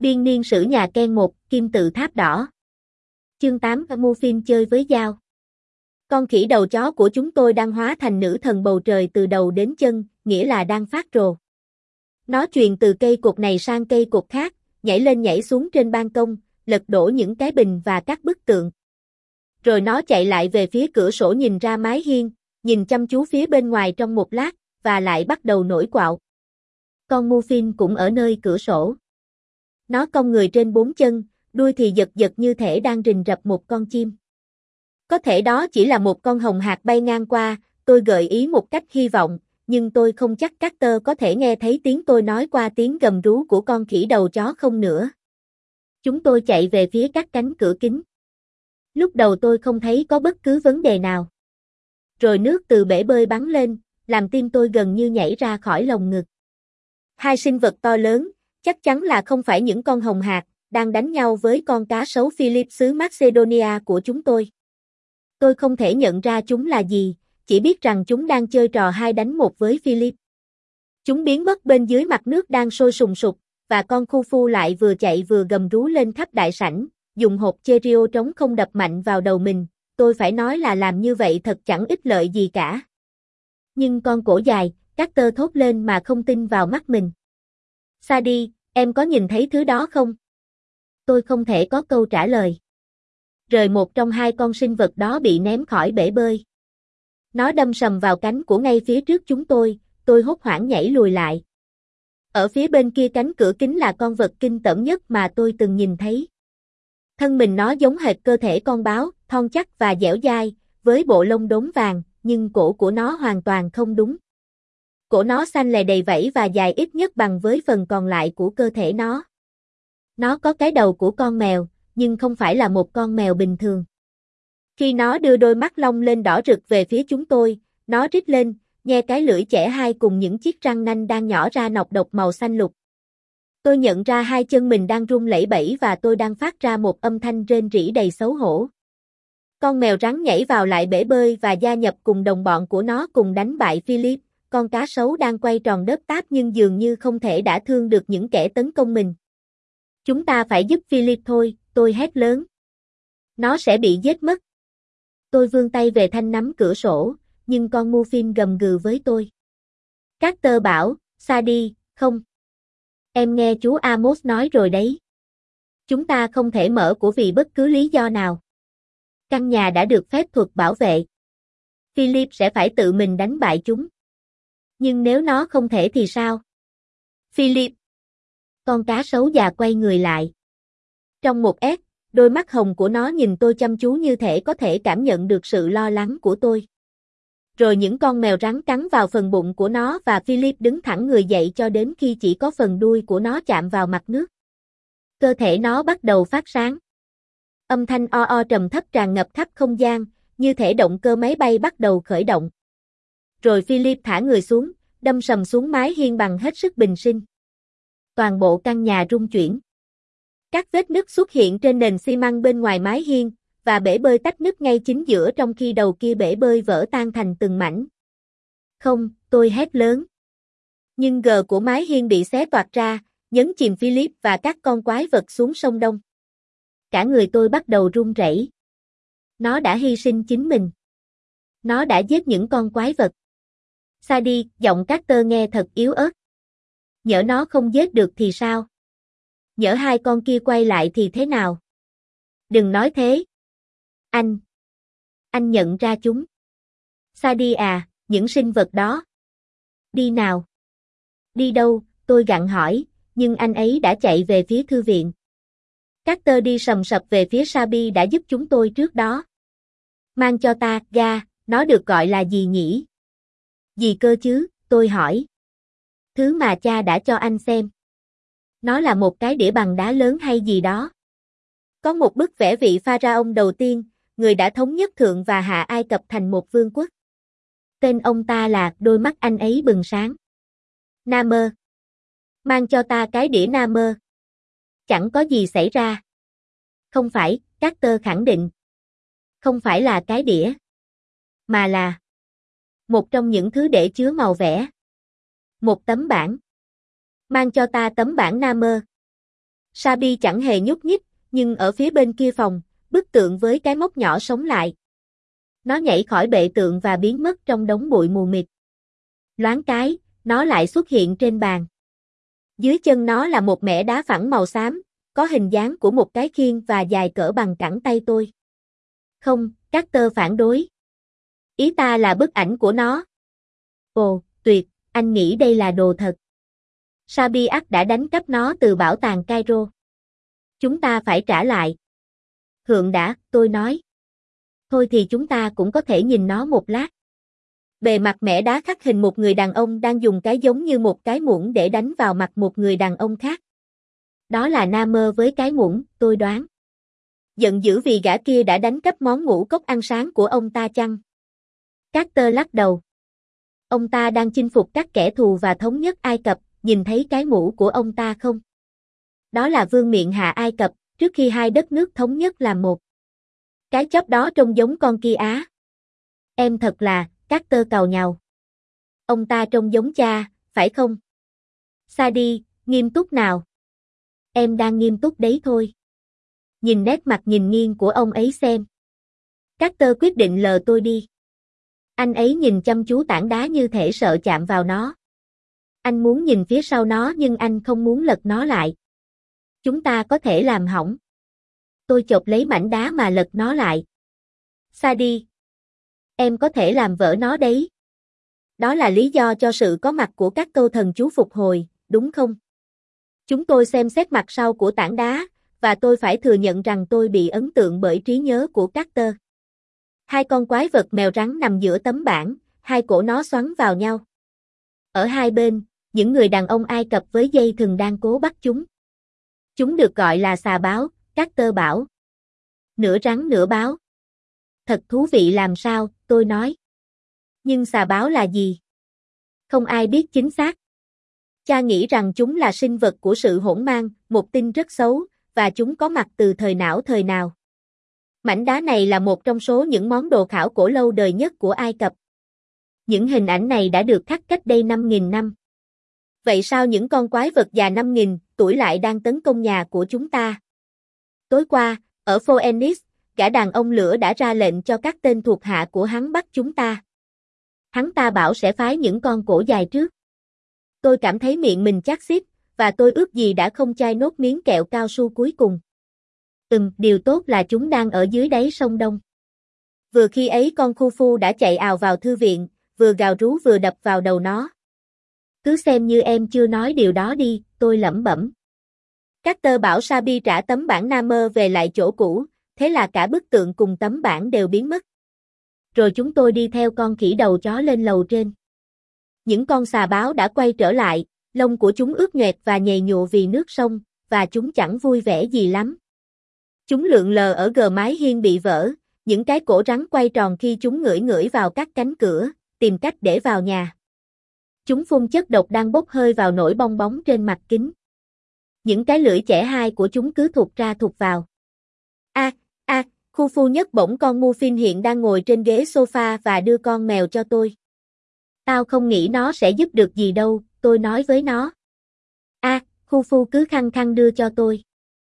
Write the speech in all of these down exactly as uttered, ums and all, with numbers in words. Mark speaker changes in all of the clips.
Speaker 1: Biên niên sử nhà Ken một, kim tự tháp đỏ. Chương tám, mua phim chơi với dao. Con khỉ đầu chó của chúng tôi đang hóa thành nữ thần bầu trời từ đầu đến chân, nghĩa là đang phát rồ. Nó truyền từ cây cột này sang cây cột khác, nhảy lên nhảy xuống trên ban công, lật đổ những cái bình và các bức tượng. Rồi nó chạy lại về phía cửa sổ nhìn ra mái hiên, nhìn chăm chú phía bên ngoài trong một lát, và lại bắt đầu nổi quạo. Con Muffin cũng ở nơi cửa sổ. Nó cong người trên bốn chân, đuôi thì giật giật như thể đang rình rập một con chim. Có thể đó chỉ là một con hồng hạc bay ngang qua, tôi gợi ý một cách hy vọng, nhưng tôi không chắc Carter có thể nghe thấy tiếng tôi nói qua tiếng gầm rú của con khỉ đầu chó không nữa. Chúng tôi chạy về phía các cánh cửa kính. Lúc đầu tôi không thấy có bất cứ vấn đề nào. Rồi nước từ bể bơi bắn lên, làm tim tôi gần như nhảy ra khỏi lồng ngực. Hai sinh vật to lớn, chắc chắn là không phải những con hồng hạc, đang đánh nhau với con cá sấu Philip xứ Macedonia của chúng tôi. Tôi không thể nhận ra chúng là gì, chỉ biết rằng chúng đang chơi trò hai đánh một với Philip. Chúng biến mất bên dưới mặt nước đang sôi sùng sục, và con Khufu lại vừa chạy vừa gầm rú lên khắp đại sảnh, dùng hộp Cheerio trống không đập mạnh vào đầu mình. Tôi phải nói là làm như vậy thật chẳng ích lợi gì cả. Nhưng con cổ dài, Carter thốt lên mà không tin vào mắt mình. Sadie, em có nhìn thấy thứ đó không? Tôi không thể có câu trả lời. Rồi một trong hai con sinh vật đó bị ném khỏi bể bơi. Nó đâm sầm vào cánh của ngay phía trước chúng tôi, tôi hốt hoảng nhảy lùi lại. Ở phía bên kia cánh cửa kính là con vật kinh tởm nhất mà tôi từng nhìn thấy. Thân mình nó giống hệt cơ thể con báo, thon chắc và dẻo dai, với bộ lông đốm vàng, nhưng cổ của nó hoàn toàn không đúng. Cổ nó xanh lè đầy vảy và dài ít nhất bằng với phần còn lại của cơ thể nó. Nó có cái đầu của con mèo, nhưng không phải là một con mèo bình thường. Khi nó đưa đôi mắt long lên đỏ rực về phía chúng tôi, nó rít lên, nhe cái lưỡi chẻ hai cùng những chiếc răng nanh đang nhỏ ra nọc độc màu xanh lục. Tôi nhận ra hai chân mình đang run lẩy bẩy và tôi đang phát ra một âm thanh rên rỉ đầy xấu hổ. Con mèo rắn nhảy vào lại bể bơi và gia nhập cùng đồng bọn của nó cùng đánh bại Philip, con cá sấu đang quay tròn đớp táp nhưng dường như không thể đả thương được những kẻ tấn công mình. Chúng ta phải giúp Philip thôi, tôi hét lớn. Nó sẽ bị giết mất. Tôi vươn tay về thanh nắm cửa sổ, nhưng con Muffin gầm gừ với tôi. Carter bảo, Sadie, không. Em nghe chú Amos nói rồi đấy. Chúng ta không thể mở của vì bất cứ lý do nào. Căn nhà đã được phép thuật bảo vệ. Philip sẽ phải tự mình đánh bại chúng. Nhưng nếu nó không thể thì sao? Philip. Con cá sấu già quay người lại. Trong một ét, đôi mắt hồng của nó nhìn tôi chăm chú như thể có thể cảm nhận được sự lo lắng của tôi. Rồi những con mèo rắn cắn vào phần bụng của nó và Philip đứng thẳng người dậy cho đến khi chỉ có phần đuôi của nó chạm vào mặt nước. Cơ thể nó bắt đầu phát sáng. Âm thanh o o trầm thấp tràn ngập khắp không gian, như thể động cơ máy bay bắt đầu khởi động. Rồi Philip thả người xuống, đâm sầm xuống mái hiên bằng hết sức bình sinh. Toàn bộ căn nhà rung chuyển. Các vết nứt xuất hiện trên nền xi măng bên ngoài mái hiên, và bể bơi tách nứt ngay chính giữa trong khi đầu kia bể bơi vỡ tan thành từng mảnh. Không, tôi hét lớn. Nhưng gờ của mái hiên bị xé toạc ra, nhấn chìm Philip và các con quái vật xuống sông Đông. Cả người tôi bắt đầu run rẩy. Nó đã hy sinh chính mình. Nó đã giết những con quái vật. Sadie, giọng Carter nghe thật yếu ớt. Nhỡ nó không giết được thì sao? Nhỡ hai con kia quay lại thì thế nào? Đừng nói thế. Anh. Anh nhận ra chúng. Sadie à, những sinh vật đó. Đi nào. Đi đâu, tôi gặng hỏi, nhưng anh ấy đã chạy về phía thư viện. Carter đi sầm sập về phía Sabi đã giúp chúng tôi trước đó. Mang cho ta, ga, nó được gọi là gì nhỉ? Gì cơ chứ, tôi hỏi. Thứ mà cha đã cho anh xem. Nó là một cái đĩa bằng đá lớn hay gì đó. Có một bức vẽ vị pharaoh đầu tiên, người đã thống nhất Thượng và Hạ Ai Cập thành một vương quốc. Tên ông ta là, đôi mắt anh ấy bừng sáng. Namer. Mang cho ta cái đĩa Namer. Chẳng có gì xảy ra. Không phải, Carter khẳng định. Không phải là cái đĩa. Mà là một trong những thứ để chứa màu vẽ. Một tấm bảng. Mang cho ta tấm bảng Namer. Sabi chẳng hề nhúc nhích, nhưng ở phía bên kia phòng, bức tượng với cái móc nhỏ sống lại. Nó nhảy khỏi bệ tượng và biến mất trong đống bụi mù mịt. Loáng cái, nó lại xuất hiện trên bàn. Dưới chân nó là một mẻ đá phẳng màu xám, có hình dáng của một cái khiên và dài cỡ bằng cẳng tay tôi. Không, Carter phản đối. Ý ta là bức ảnh của nó. Ồ, tuyệt, anh nghĩ đây là đồ thật. Sabi ắt đã đánh cắp nó từ bảo tàng Cairo. Chúng ta phải trả lại. Hượng đã, tôi nói. Thôi thì chúng ta cũng có thể nhìn nó một lát. Bề mặt mẻ đá khắc hình một người đàn ông đang dùng cái giống như một cái muỗng để đánh vào mặt một người đàn ông khác. Đó là Namer với cái muỗng, tôi đoán. Giận dữ vì gã kia đã đánh cắp món ngũ cốc ăn sáng của ông ta chăng? Carter lắc đầu. Ông ta đang chinh phục các kẻ thù và thống nhất Ai Cập, nhìn thấy cái mũ của ông ta không? Đó là vương miện hạ Ai Cập, trước khi hai đất nước thống nhất làm một. Cái chóp đó trông giống con kia á. Em thật là, Carter càu nhàu. Ông ta trông giống cha, phải không? Sadie, nghiêm túc nào. Em đang nghiêm túc đấy thôi. Nhìn nét mặt nhìn nghiêng của ông ấy xem. Carter quyết định lờ tôi đi. Anh ấy nhìn chăm chú tảng đá như thể sợ chạm vào nó. Anh muốn nhìn phía sau nó nhưng anh không muốn lật nó lại. Chúng ta có thể làm hỏng. Tôi chộp lấy mảnh đá mà lật nó lại. Sadie. Em có thể làm vỡ nó đấy. Đó là lý do cho sự có mặt của các câu thần chú phục hồi, đúng không? Chúng tôi xem xét mặt sau của tảng đá, và tôi phải thừa nhận rằng tôi bị ấn tượng bởi trí nhớ của Carter. Hai con quái vật mèo rắn nằm giữa tấm bảng, hai cổ nó xoắn vào nhau. Ở hai bên, những người đàn ông Ai Cập với dây thừng đang cố bắt chúng. Chúng được gọi là xà báo, Carter bảo. Nửa rắn nửa báo. Thật thú vị làm sao, tôi nói. Nhưng xà báo là gì? Không ai biết chính xác. Cha nghĩ rằng chúng là sinh vật của sự hỗn mang, một tin rất xấu, và chúng có mặt từ thời não thời nào. Mảnh đá này là một trong số những món đồ khảo cổ lâu đời nhất của Ai Cập. Những hình ảnh này đã được khắc cách đây năm nghìn năm. Vậy sao những con quái vật già năm nghìn tuổi lại đang tấn công nhà của chúng ta? Tối qua, ở Phoenix, gã đàn ông lửa đã ra lệnh cho các tên thuộc hạ của hắn bắt chúng ta. Hắn ta bảo sẽ phái những con cổ dài trước. Tôi cảm thấy miệng mình chát xít, và tôi ước gì đã không chai nốt miếng kẹo cao su cuối cùng. Ừm, điều tốt là chúng đang ở dưới đáy sông Đông. Vừa khi ấy con Khufu đã chạy ào vào thư viện, vừa gào rú vừa đập vào đầu nó. Cứ xem như em chưa nói điều đó đi, tôi lẩm bẩm. Carter bảo Sabi trả tấm bảng Namer về lại chỗ cũ, thế là cả bức tượng cùng tấm bảng đều biến mất. Rồi chúng tôi đi theo con khỉ đầu chó lên lầu trên. Những con xà báo đã quay trở lại, lông của chúng ướt nhoẹt và nhầy nhụa vì nước sông, và chúng chẳng vui vẻ gì lắm. Chúng lượn lờ ở gờ mái hiên bị vỡ, những cái cổ rắn quay tròn khi chúng ngửi ngửi vào các cánh cửa, tìm cách để vào nhà. Chúng phun chất độc đang bốc hơi vào nổi bong bóng trên mặt kính. Những cái lưỡi chẻ hai của chúng cứ thụt ra thụt vào. A, a, Khufu nhấc bổng con Muffin hiện đang ngồi trên ghế sofa và đưa con mèo cho tôi. Tao không nghĩ nó sẽ giúp được gì đâu, tôi nói với nó. A, Khufu cứ khăng khăng đưa cho tôi.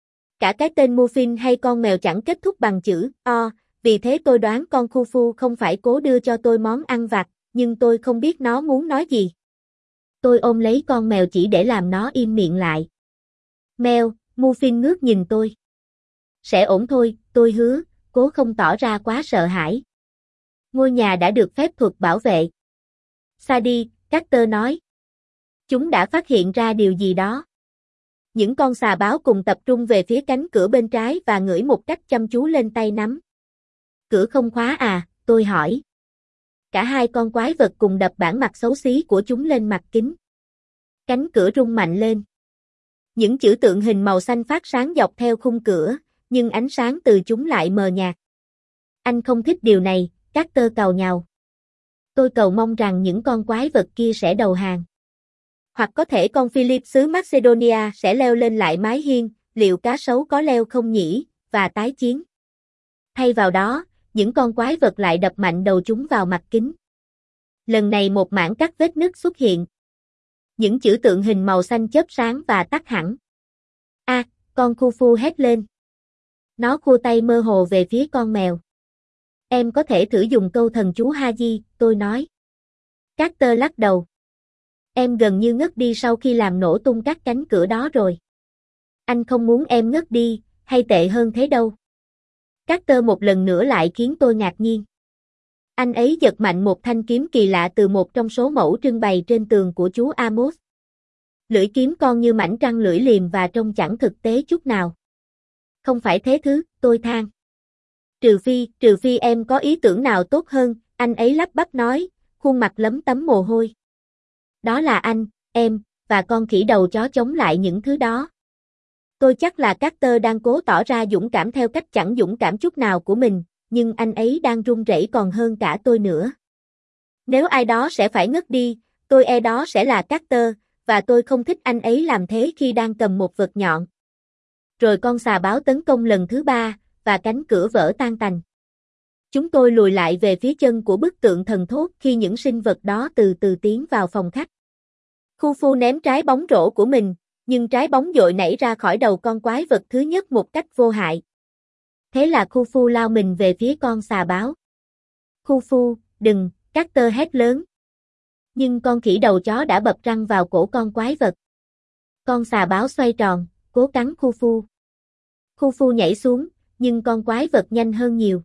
Speaker 1: Cả cái tên Muffin hay con mèo chẳng kết thúc bằng chữ O, vì thế tôi đoán con Khufu không phải cố đưa cho tôi món ăn vặt, nhưng tôi không biết nó muốn nói gì. Tôi ôm lấy con mèo chỉ để làm nó im miệng lại. Mèo, Muffin ngước nhìn tôi. Sẽ ổn thôi, tôi hứa, cố không tỏ ra quá sợ hãi. Ngôi nhà đã được phép thuật bảo vệ. Sadie, Carter nói. Chúng đã phát hiện ra điều gì đó. Những con xà báo cùng tập trung về phía cánh cửa bên trái và ngửi một cách chăm chú lên tay nắm. Cửa không khóa à, tôi hỏi. Cả hai con quái vật cùng đập bản mặt xấu xí của chúng lên mặt kính. Cánh cửa rung mạnh lên. Những chữ tượng hình màu xanh phát sáng dọc theo khung cửa, nhưng ánh sáng từ chúng lại mờ nhạt. Anh không thích điều này, Carter càu nhàu. Tôi cầu mong rằng những con quái vật kia sẽ đầu hàng. Hoặc có thể con Philip xứ Macedonia sẽ leo lên lại mái hiên, liệu cá sấu có leo không nhỉ, và tái chiến. Thay vào đó, những con quái vật lại đập mạnh đầu chúng vào mặt kính. Lần này một mảng cắt vết nứt xuất hiện. Những chữ tượng hình màu xanh chớp sáng và tắt hẳn. A, Con Khufu hét lên. Nó khua tay mơ hồ về phía con mèo. Em có thể thử dùng câu thần chú Haji, tôi nói. Carter lắc đầu. Em gần như ngất đi sau khi làm nổ tung các cánh cửa đó rồi. Anh không muốn em ngất đi, hay tệ hơn thế đâu. Carter một lần nữa lại khiến tôi ngạc nhiên. Anh ấy giật mạnh một thanh kiếm kỳ lạ từ một trong số mẫu trưng bày trên tường của chú Amos. Lưỡi kiếm con như mảnh trăng lưỡi liềm và trông chẳng thực tế chút nào. Không phải thế thứ, tôi than. Trừ phi, trừ phi em có ý tưởng nào tốt hơn, anh ấy lắp bắp nói, khuôn mặt lấm tấm mồ hôi. Đó là anh, em, và con khỉ đầu chó chống lại những thứ đó. Tôi chắc là Carter đang cố tỏ ra dũng cảm theo cách chẳng dũng cảm chút nào của mình, nhưng anh ấy đang run rẩy còn hơn cả tôi nữa. Nếu ai đó sẽ phải ngất đi, tôi e đó sẽ là Carter, và tôi không thích anh ấy làm thế khi đang cầm một vật nhọn. Rồi con xà báo tấn công lần thứ ba, và cánh cửa vỡ tan tành. Chúng tôi lùi lại về phía chân của bức tượng thần thốt khi những sinh vật đó từ từ tiến vào phòng khách. Khufu ném trái bóng rổ của mình, nhưng trái bóng dội nảy ra khỏi đầu con quái vật thứ nhất một cách vô hại. Thế là Khufu lao mình về phía con xà báo. Khufu, đừng, Carter hét lớn. Nhưng con khỉ đầu chó đã bập răng vào cổ con quái vật. Con xà báo xoay tròn, cố cắn Khufu. Khufu nhảy xuống, nhưng con quái vật nhanh hơn nhiều.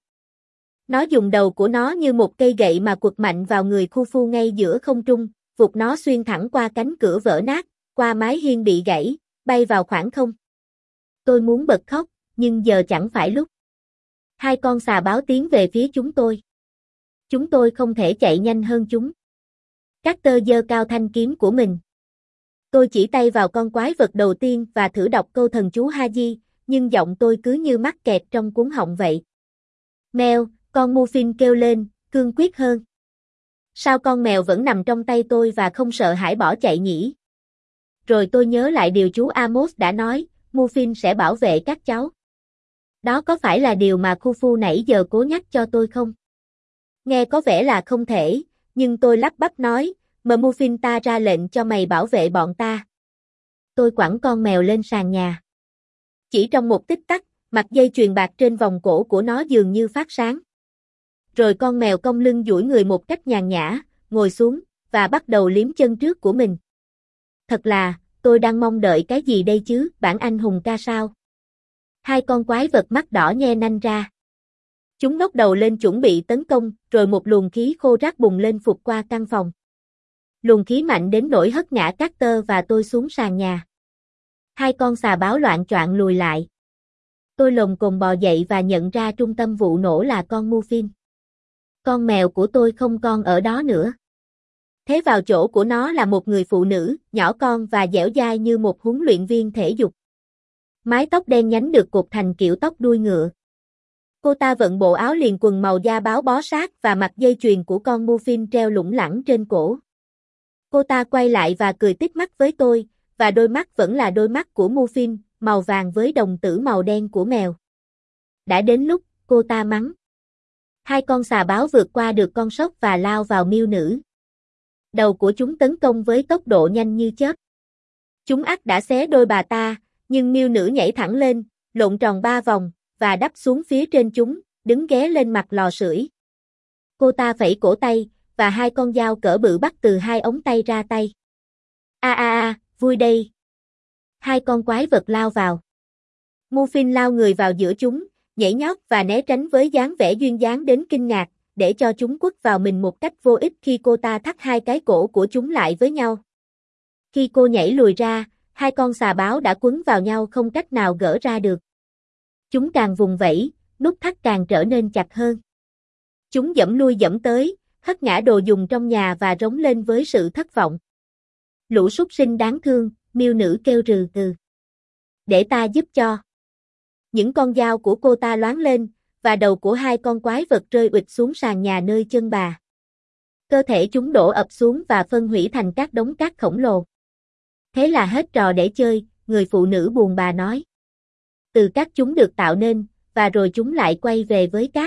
Speaker 1: Nó dùng đầu của nó như một cây gậy mà quật mạnh vào người Khufu ngay giữa không trung, vụt nó xuyên thẳng qua cánh cửa vỡ nát, qua mái hiên bị gãy, bay vào khoảng không. Tôi muốn bật khóc, nhưng giờ chẳng phải lúc. Hai con xà báo tiến về phía chúng tôi. Chúng tôi không thể chạy nhanh hơn chúng. Carter giơ cao thanh kiếm của mình. Tôi chỉ tay vào con quái vật đầu tiên và thử đọc câu thần chú Haji, nhưng giọng tôi cứ như mắc kẹt trong cuống họng vậy. Mèo, con Muffin kêu lên, cương quyết hơn. Sao con mèo vẫn nằm trong tay tôi và không sợ hãi bỏ chạy nhỉ? Rồi tôi nhớ lại điều chú Amos đã nói, Muffin sẽ bảo vệ các cháu. Đó có phải là điều mà Khufu nãy giờ cố nhắc cho tôi không? Nghe có vẻ là không thể, nhưng tôi lắp bắp nói, mà Muffin ta ra lệnh cho mày bảo vệ bọn ta. Tôi quẳng con mèo lên sàn nhà. Chỉ trong một tích tắc, mặt dây chuyền bạc trên vòng cổ của nó dường như phát sáng. Rồi con mèo cong lưng duỗi người một cách nhàn nhã, ngồi xuống, và bắt đầu liếm chân trước của mình. Thật là, tôi đang mong đợi cái gì đây chứ, bản anh hùng ca sao? Hai con quái vật mắt đỏ nhe nanh ra. Chúng ngóc đầu lên chuẩn bị tấn công, rồi một luồng khí khô rác bùng lên phụt qua căn phòng. Luồng khí mạnh đến nỗi hất ngã Carter và tôi xuống sàn nhà. Hai con xà báo loạng choạng lùi lại. Tôi lồm cồm bò dậy và nhận ra trung tâm vụ nổ là con Muffin. Con mèo của tôi không còn ở đó nữa. Thế vào chỗ của nó là một người phụ nữ, nhỏ con và dẻo dai như một huấn luyện viên thể dục. Mái tóc đen nhánh được cột thành kiểu tóc đuôi ngựa. Cô ta vận bộ áo liền quần màu da báo bó sát và mặc dây chuyền của con Muffin treo lủng lẳng trên cổ. Cô ta quay lại và cười tít mắt với tôi, và đôi mắt vẫn là đôi mắt của Muffin, màu vàng với đồng tử màu đen của mèo. Đã đến lúc, cô ta mắng. Hai con xà báo vượt qua được con sóc và lao vào miêu nữ. Đầu của chúng tấn công với tốc độ nhanh như chớp. Chúng ắt đã xé đôi bà ta, nhưng miêu nữ nhảy thẳng lên, lộn tròn ba vòng, và đắp xuống phía trên chúng, đứng ghé lên mặt lò sưởi. Cô ta phẩy cổ tay, và hai con dao cỡ bự bắt từ hai ống tay ra tay. A a a, vui đây. Hai con quái vật lao vào. Muffin lao người vào giữa chúng, nhảy nhót và né tránh với dáng vẻ duyên dáng đến kinh ngạc, để cho chúng quất vào mình một cách vô ích khi cô ta thắt hai cái cổ của chúng lại với nhau. Khi cô nhảy lùi ra, hai con xà báo đã quấn vào nhau không cách nào gỡ ra được. Chúng càng vùng vẫy, nút thắt càng trở nên chặt hơn. Chúng giẫm lui giẫm tới, hất ngã đồ dùng trong nhà và rống lên với sự thất vọng. Lũ súc sinh đáng thương, miêu nữ kêu rừ rừ. Để ta giúp cho. Những con dao của cô ta loáng lên, và đầu của hai con quái vật rơi ụịch xuống sàn nhà nơi chân bà. Cơ thể chúng đổ ập xuống và phân hủy thành các đống cát khổng lồ. Thế là hết trò để chơi, người phụ nữ buồn bà nói. Từ cát chúng được tạo nên, và rồi chúng lại quay về với cát.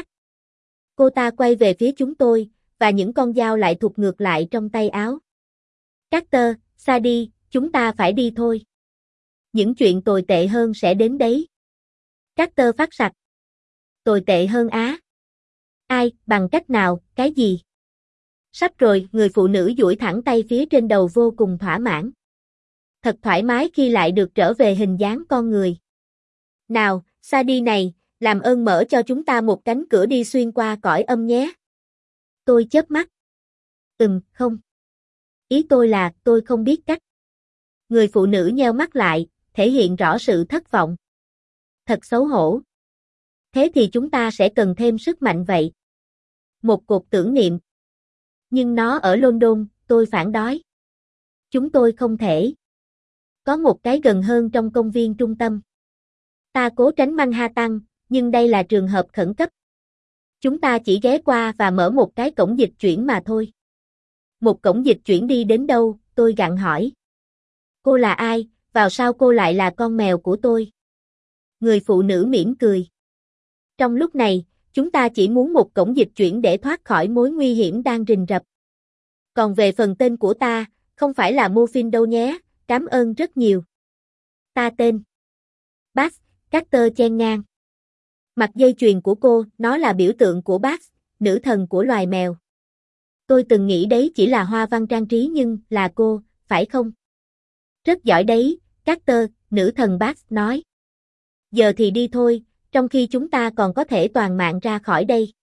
Speaker 1: Cô ta quay về phía chúng tôi, và những con dao lại thụt ngược lại trong tay áo. Carter, xa đi, chúng ta phải đi thôi. Những chuyện tồi tệ hơn sẽ đến đấy. Carter phát sặc. Tồi tệ hơn á? Ai, bằng cách nào, cái gì? Sắp rồi, người phụ nữ duỗi thẳng tay phía trên đầu vô cùng thỏa mãn. Thật thoải mái khi lại được trở về hình dáng con người. Nào, Sadie này, làm ơn mở cho chúng ta một cánh cửa đi xuyên qua cõi âm nhé. Tôi chớp mắt. Ừm, không. Ý tôi là, tôi không biết cách. Người phụ nữ nheo mắt lại, thể hiện rõ sự thất vọng. Thật xấu hổ. Thế thì chúng ta sẽ cần thêm sức mạnh vậy. Một cột tưởng niệm. Nhưng nó ở London, tôi phản đối. Chúng tôi không thể. Có một cái gần hơn trong công viên trung tâm. Ta cố tránh Manhattan, nhưng đây là trường hợp khẩn cấp. Chúng ta chỉ ghé qua và mở một cái cổng dịch chuyển mà thôi. Một cổng dịch chuyển đi đến đâu, tôi gặng hỏi. Cô là ai, vào sao cô lại là con mèo của tôi? Người phụ nữ mỉm cười. Trong lúc này, chúng ta chỉ muốn một cổng dịch chuyển để thoát khỏi mối nguy hiểm đang rình rập. Còn về phần tên của ta, không phải là Muffin đâu nhé, cảm ơn rất nhiều. Ta tên Bax, Carter chen ngang. Mặt dây chuyền của cô, nó là biểu tượng của Bax, nữ thần của loài mèo. Tôi từng nghĩ đấy chỉ là hoa văn trang trí nhưng là cô, phải không? Rất giỏi đấy, Carter, nữ thần Bax nói. Giờ thì đi thôi, trong khi chúng ta còn có thể toàn mạng ra khỏi đây.